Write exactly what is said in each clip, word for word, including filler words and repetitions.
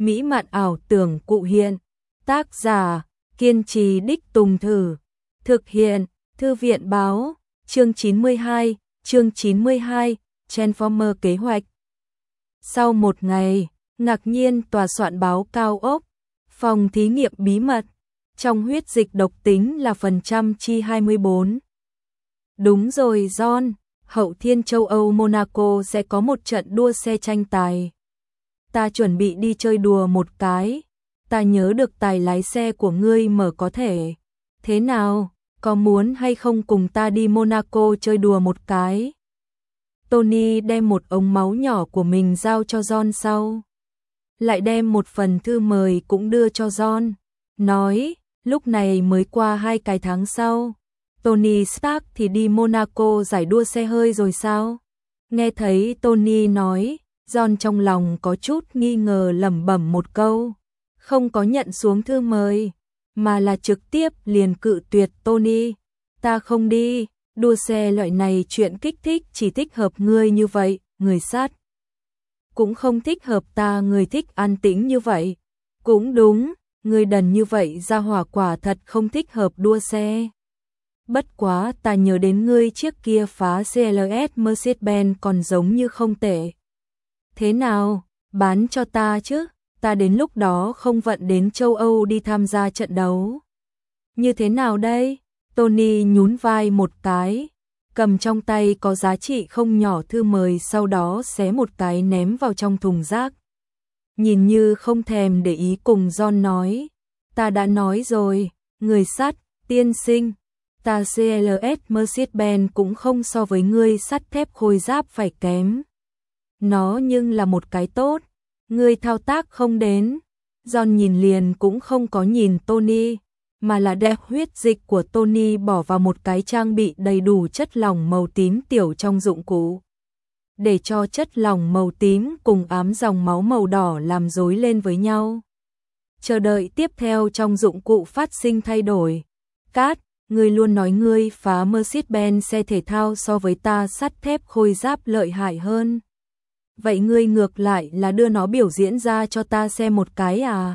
mỹ mạn ảo tưởng cụ hiện. Tác giả, kiên trì đích tùng thử. Thực hiện, Thư viện báo, chương chín mươi hai, chương chín mươi hai, Transformer kế hoạch. Sau một ngày, ngạc nhiên tòa soạn báo cao ốc, phòng thí nghiệm bí mật, trong huyết dịch độc tính là phần trăm chi hai mươi bốn. Đúng rồi John, hậu thiên châu Âu Monaco sẽ có một trận đua xe tranh tài. Ta chuẩn bị đi chơi đùa một cái, ta nhớ được tài lái xe của ngươi mở có thể. Thế nào, có muốn hay không cùng ta đi Monaco chơi đùa một cái? Tony đem một ống máu nhỏ của mình giao cho John sau. Lại đem một phần thư mời cũng đưa cho John. Nói, lúc này mới qua hai cái tháng sau. Tony Stark thì đi Monaco giải đua xe hơi rồi sao? Nghe thấy Tony nói, John trong lòng có chút nghi ngờ lẩm bẩm một câu. Không có nhận xuống thư mời, mà là trực tiếp liền cự tuyệt Tony. Ta không đi, đua xe loại này chuyện kích thích chỉ thích hợp ngươi như vậy, người sát. Cũng không thích hợp ta người thích an tĩnh như vậy. Cũng đúng, người đần như vậy ra hỏa quả thật không thích hợp đua xe. Bất quá ta nhớ đến ngươi chiếc kia phá xê lờ ét Mercedes-Benz còn giống như không tệ. Thế nào, bán cho ta chứ, ta đến lúc đó không vận đến châu Âu đi tham gia trận đấu. Như thế nào đây? Tony nhún vai một cái, cầm trong tay có giá trị không nhỏ thư mời sau đó xé một cái ném vào trong thùng rác. Nhìn như không thèm để ý cùng John nói, ta đã nói rồi, người sắt, tiên sinh, ta xê lờ ét Mercedes-Benz cũng không so với ngươi sắt thép khôi giáp phải kém. Nó nhưng là một cái tốt, ngươi thao tác không đến. John nhìn liền cũng không có nhìn Tony, mà là đem huyết dịch của Tony bỏ vào một cái trang bị đầy đủ chất lỏng màu tím tiểu trong dụng cụ. Để cho chất lỏng màu tím cùng ám dòng máu màu đỏ làm rối lên với nhau. Chờ đợi tiếp theo trong dụng cụ phát sinh thay đổi. Cát, ngươi luôn nói ngươi phá Mercedes-Benz xe thể thao so với ta sắt thép khôi giáp lợi hại hơn. Vậy ngươi ngược lại là đưa nó biểu diễn ra cho ta xem một cái à?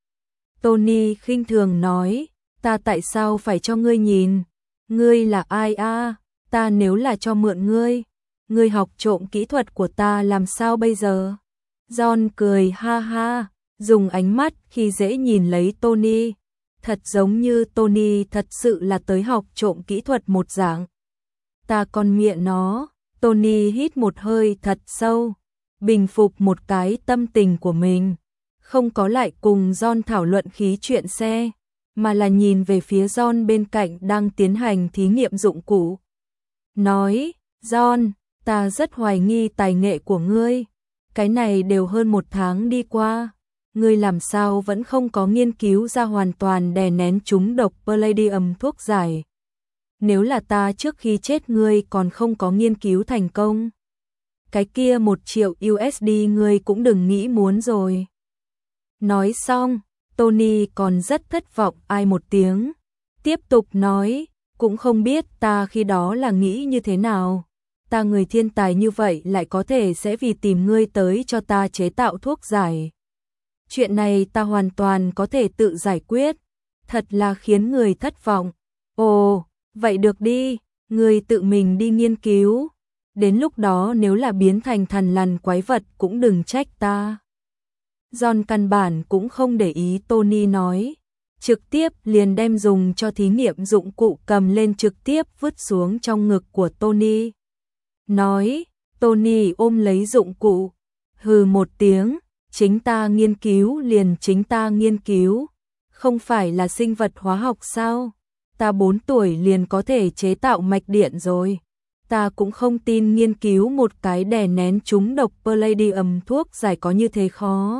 Tony khinh thường nói, ta tại sao phải cho ngươi nhìn? Ngươi là ai a? Ta nếu là cho mượn ngươi, ngươi học trộm kỹ thuật của ta làm sao bây giờ? John cười ha ha, dùng ánh mắt khi dễ nhìn lấy Tony. Thật giống như Tony thật sự là tới học trộm kỹ thuật một dạng. Ta còn miệng nó, Tony hít một hơi thật sâu, bình phục một cái tâm tình của mình. Không có lại cùng John thảo luận khí chuyện xe, mà là nhìn về phía John bên cạnh đang tiến hành thí nghiệm dụng cụ. Nói, John, ta rất hoài nghi tài nghệ của ngươi. Cái này đều hơn một tháng đi qua. Ngươi làm sao vẫn không có nghiên cứu ra hoàn toàn đè nén trúng độc Palladium thuốc giải. Nếu là ta trước khi chết ngươi còn không có nghiên cứu thành công. Cái kia một triệu u ét đê ngươi cũng đừng nghĩ muốn rồi. Nói xong, Tony còn rất thất vọng ai một tiếng. Tiếp tục nói, cũng không biết ta khi đó là nghĩ như thế nào. Ta người thiên tài như vậy lại có thể sẽ vì tìm ngươi tới cho ta chế tạo thuốc giải. Chuyện này ta hoàn toàn có thể tự giải quyết. Thật là khiến người thất vọng. Ồ, vậy được đi, ngươi tự mình đi nghiên cứu. Đến lúc đó nếu là biến thành thằn lằn quái vật cũng đừng trách ta. John căn bản cũng không để ý Tony nói. Trực tiếp liền đem dùng cho thí nghiệm dụng cụ cầm lên trực tiếp vứt xuống trong ngực của Tony. Nói, Tony ôm lấy dụng cụ. Hừ một tiếng, chính ta nghiên cứu liền chính ta nghiên cứu. Không phải là sinh vật hóa học sao? Ta bốn tuổi liền có thể chế tạo mạch điện rồi. Ta cũng không tin nghiên cứu một cái đè nén trúng độc Palladium thuốc giải có như thế khó.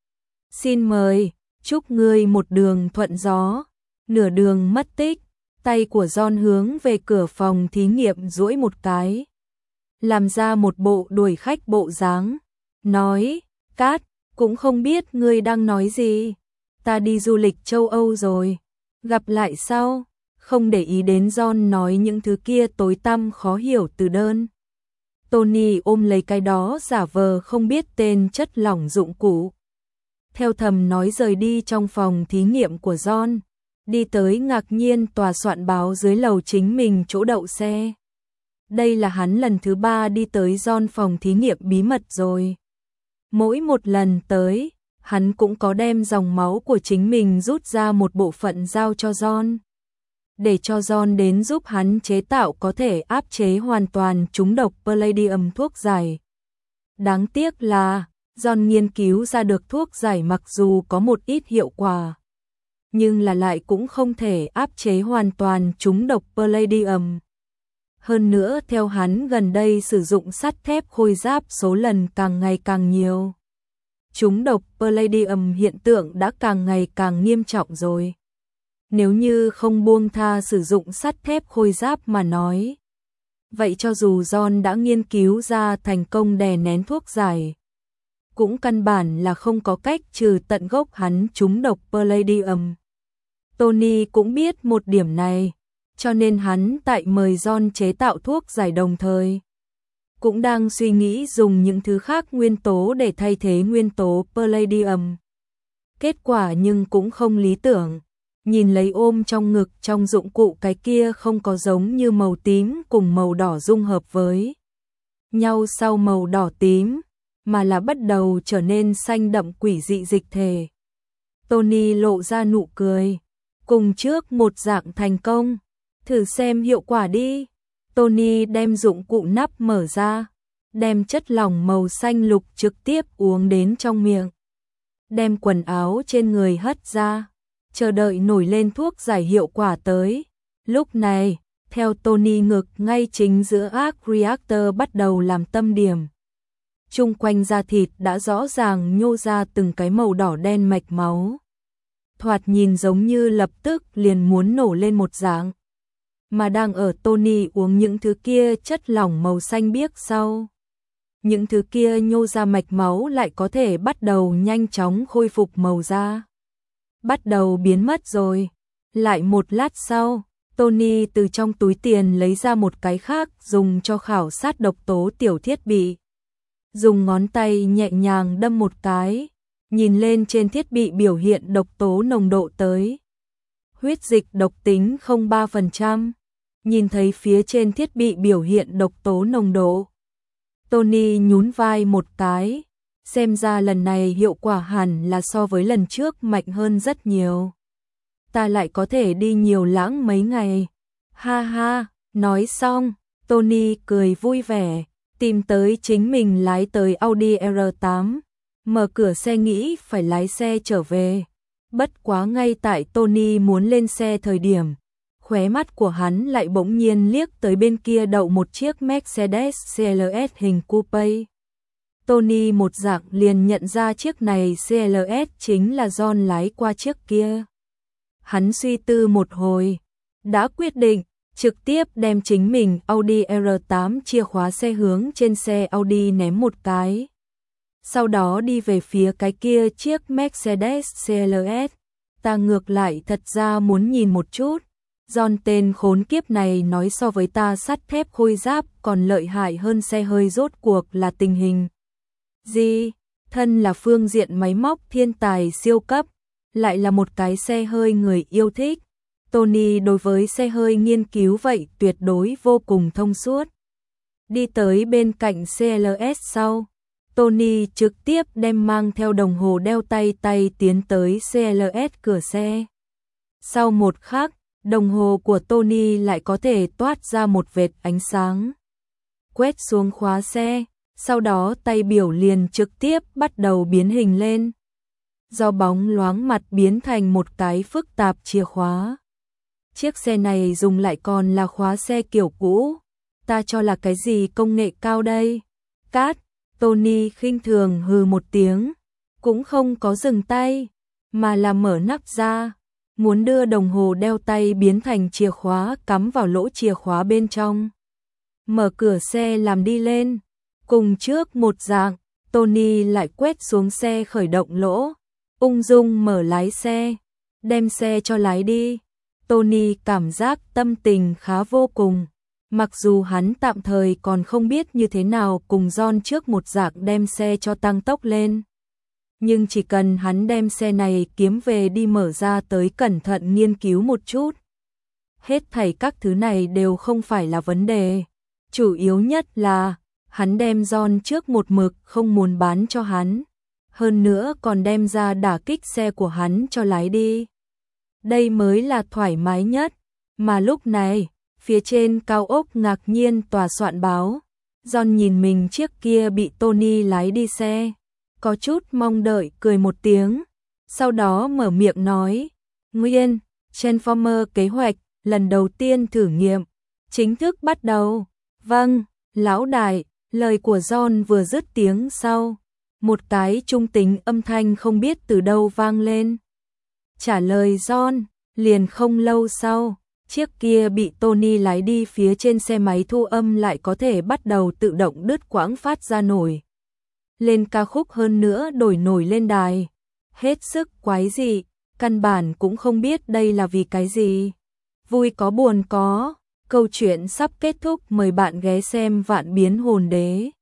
Xin mời, chúc ngươi một đường thuận gió. Nửa đường mất tích, tay của John hướng về cửa phòng thí nghiệm duỗi một cái. Làm ra một bộ đuổi khách bộ dáng. Nói, Cát, cũng không biết ngươi đang nói gì. Ta đi du lịch châu Âu rồi. Gặp lại sau. Không để ý đến John nói những thứ kia tối tăm khó hiểu từ đơn. Tony ôm lấy cái đó giả vờ không biết tên chất lỏng dụng cụ. theo thầm nói rời đi trong phòng thí nghiệm của John, đi tới ngạc nhiên tòa soạn báo dưới lầu chính mình chỗ đậu xe. Đây là hắn lần thứ ba đi tới John phòng thí nghiệm bí mật rồi. Mỗi một lần tới, hắn cũng có đem dòng máu của chính mình rút ra một bộ phận giao cho John, để cho John đến giúp hắn chế tạo có thể áp chế hoàn toàn trúng độc Palladium thuốc giải. Đáng tiếc là, John nghiên cứu ra được thuốc giải mặc dù có một ít hiệu quả, nhưng là lại cũng không thể áp chế hoàn toàn trúng độc Palladium. Hơn nữa theo hắn gần đây sử dụng sắt thép khôi giáp số lần càng ngày càng nhiều, trúng độc Palladium hiện tượng đã càng ngày càng nghiêm trọng rồi. Nếu như không buông tha sử dụng sắt thép khôi giáp mà nói, vậy cho dù John đã nghiên cứu ra thành công đè nén thuốc giải, cũng căn bản là không có cách trừ tận gốc hắn trúng độc Palladium. Tony cũng biết một điểm này, cho nên hắn tại mời John chế tạo thuốc giải đồng thời, cũng đang suy nghĩ dùng những thứ khác nguyên tố để thay thế nguyên tố Palladium. Kết quả nhưng cũng không lý tưởng. Nhìn lấy ôm trong ngực trong dụng cụ cái kia không có giống như màu tím cùng màu đỏ dung hợp với nhau sau màu đỏ tím, mà là bắt đầu trở nên xanh đậm quỷ dị dịch thể. Tony lộ ra nụ cười, cùng trước một dạng thành công, thử xem hiệu quả đi. Tony đem dụng cụ nắp mở ra, đem chất lỏng màu xanh lục trực tiếp uống đến trong miệng, đem quần áo trên người hất ra, chờ đợi nổi lên thuốc giải hiệu quả tới. Lúc này, theo Tony ngực ngay chính giữa arc reactor bắt đầu làm tâm điểm. Chung quanh da thịt đã rõ ràng nhô ra từng cái màu đỏ đen mạch máu. Thoạt nhìn giống như lập tức liền muốn nổ lên một dạng. Mà đang ở Tony uống những thứ kia chất lỏng màu xanh biếc sau, những thứ kia nhô ra mạch máu lại có thể bắt đầu nhanh chóng khôi phục màu da, bắt đầu biến mất rồi. Lại một lát sau, Tony từ trong túi tiền lấy ra một cái khác dùng cho khảo sát độc tố tiểu thiết bị. Dùng ngón tay nhẹ nhàng đâm một cái, nhìn lên trên thiết bị biểu hiện độc tố nồng độ tới. Huyết dịch độc tính không phẩy ba phần trăm. Nhìn thấy phía trên thiết bị biểu hiện độc tố nồng độ, Tony nhún vai một cái, xem ra lần này hiệu quả hẳn là so với lần trước mạnh hơn rất nhiều. Ta lại có thể đi nhiều lãng mấy ngày. Ha ha, nói xong, Tony cười vui vẻ, tìm tới chính mình lái tới Audi R tám, mở cửa xe nghĩ phải lái xe trở về. Bất quá ngay tại Tony muốn lên xe thời điểm, khóe mắt của hắn lại bỗng nhiên liếc tới bên kia đậu một chiếc Mercedes xê lờ ét hình coupe. Tony một dạng liền nhận ra chiếc này xê lờ ét chính là John lái qua chiếc kia. Hắn suy tư một hồi, đã quyết định trực tiếp đem chính mình Audi R tám chìa khóa xe hướng trên xe Audi ném một cái. Sau đó đi về phía cái kia chiếc Mercedes xê lờ ét. Ta ngược lại thật ra muốn nhìn một chút, John tên khốn kiếp này nói so với ta sắt thép khôi giáp còn lợi hại hơn xe hơi rốt cuộc là tình hình gì? Thân là phương diện máy móc thiên tài siêu cấp, lại là một cái xe hơi người yêu thích. Tony đối với xe hơi nghiên cứu vậy tuyệt đối vô cùng thông suốt. Đi tới bên cạnh xê lờ ét sau, Tony trực tiếp đem mang theo đồng hồ đeo tay tay tiến tới xê lờ ét cửa xe. Sau một khắc, đồng hồ của Tony lại có thể toát ra một vệt ánh sáng. Quét xuống khóa xe, sau đó tay biểu liền trực tiếp bắt đầu biến hình lên. Do bóng loáng mặt biến thành một cái phức tạp chìa khóa. Chiếc xe này dùng lại còn là khóa xe kiểu cũ. Ta cho là cái gì công nghệ cao đây? Cát, Tony khinh thường hừ một tiếng, cũng không có dừng tay, mà là mở nắp ra, muốn đưa đồng hồ đeo tay biến thành chìa khóa cắm vào lỗ chìa khóa bên trong. Mở cửa xe làm đi lên, cùng trước một dạng, Tony lại quét xuống xe khởi động lỗ, ung dung mở lái xe, đem xe cho lái đi. Tony cảm giác tâm tình khá vô cùng, mặc dù hắn tạm thời còn không biết như thế nào cùng John trước một dạng đem xe cho tăng tốc lên. nhưng chỉ cần hắn đem xe này kiếm về đi mở ra tới cẩn thận nghiên cứu một chút. Hết thảy các thứ này đều không phải là vấn đề. Chủ yếu nhất là, hắn đem John trước một mực không muốn bán cho hắn. Hơn nữa còn đem ra đả kích xe của hắn cho lái đi. Đây mới là thoải mái nhất. Mà lúc này, phía trên cao ốc ngạc nhiên tòa soạn báo. John nhìn mình chiếc kia bị Tony lái đi xe. Có chút mong đợi cười một tiếng. Sau đó mở miệng nói. Nguyên, Transformer kế hoạch, lần đầu tiên thử nghiệm. Chính thức bắt đầu. Vâng, lão đại, lời của John vừa dứt tiếng sau. Một cái trung tính âm thanh không biết từ đâu vang lên. Trả lời John, liền không lâu sau, chiếc kia bị Tony lái đi phía trên xe máy thu âm lại có thể bắt đầu tự động đứt quãng phát ra nổi. Lên ca khúc hơn nữa đổi nổi lên đài. Hết sức quái dị, căn bản cũng không biết đây là vì cái gì. Vui có buồn có, câu chuyện sắp kết thúc, mời bạn ghé xem Vạn Biến Hồn Đế.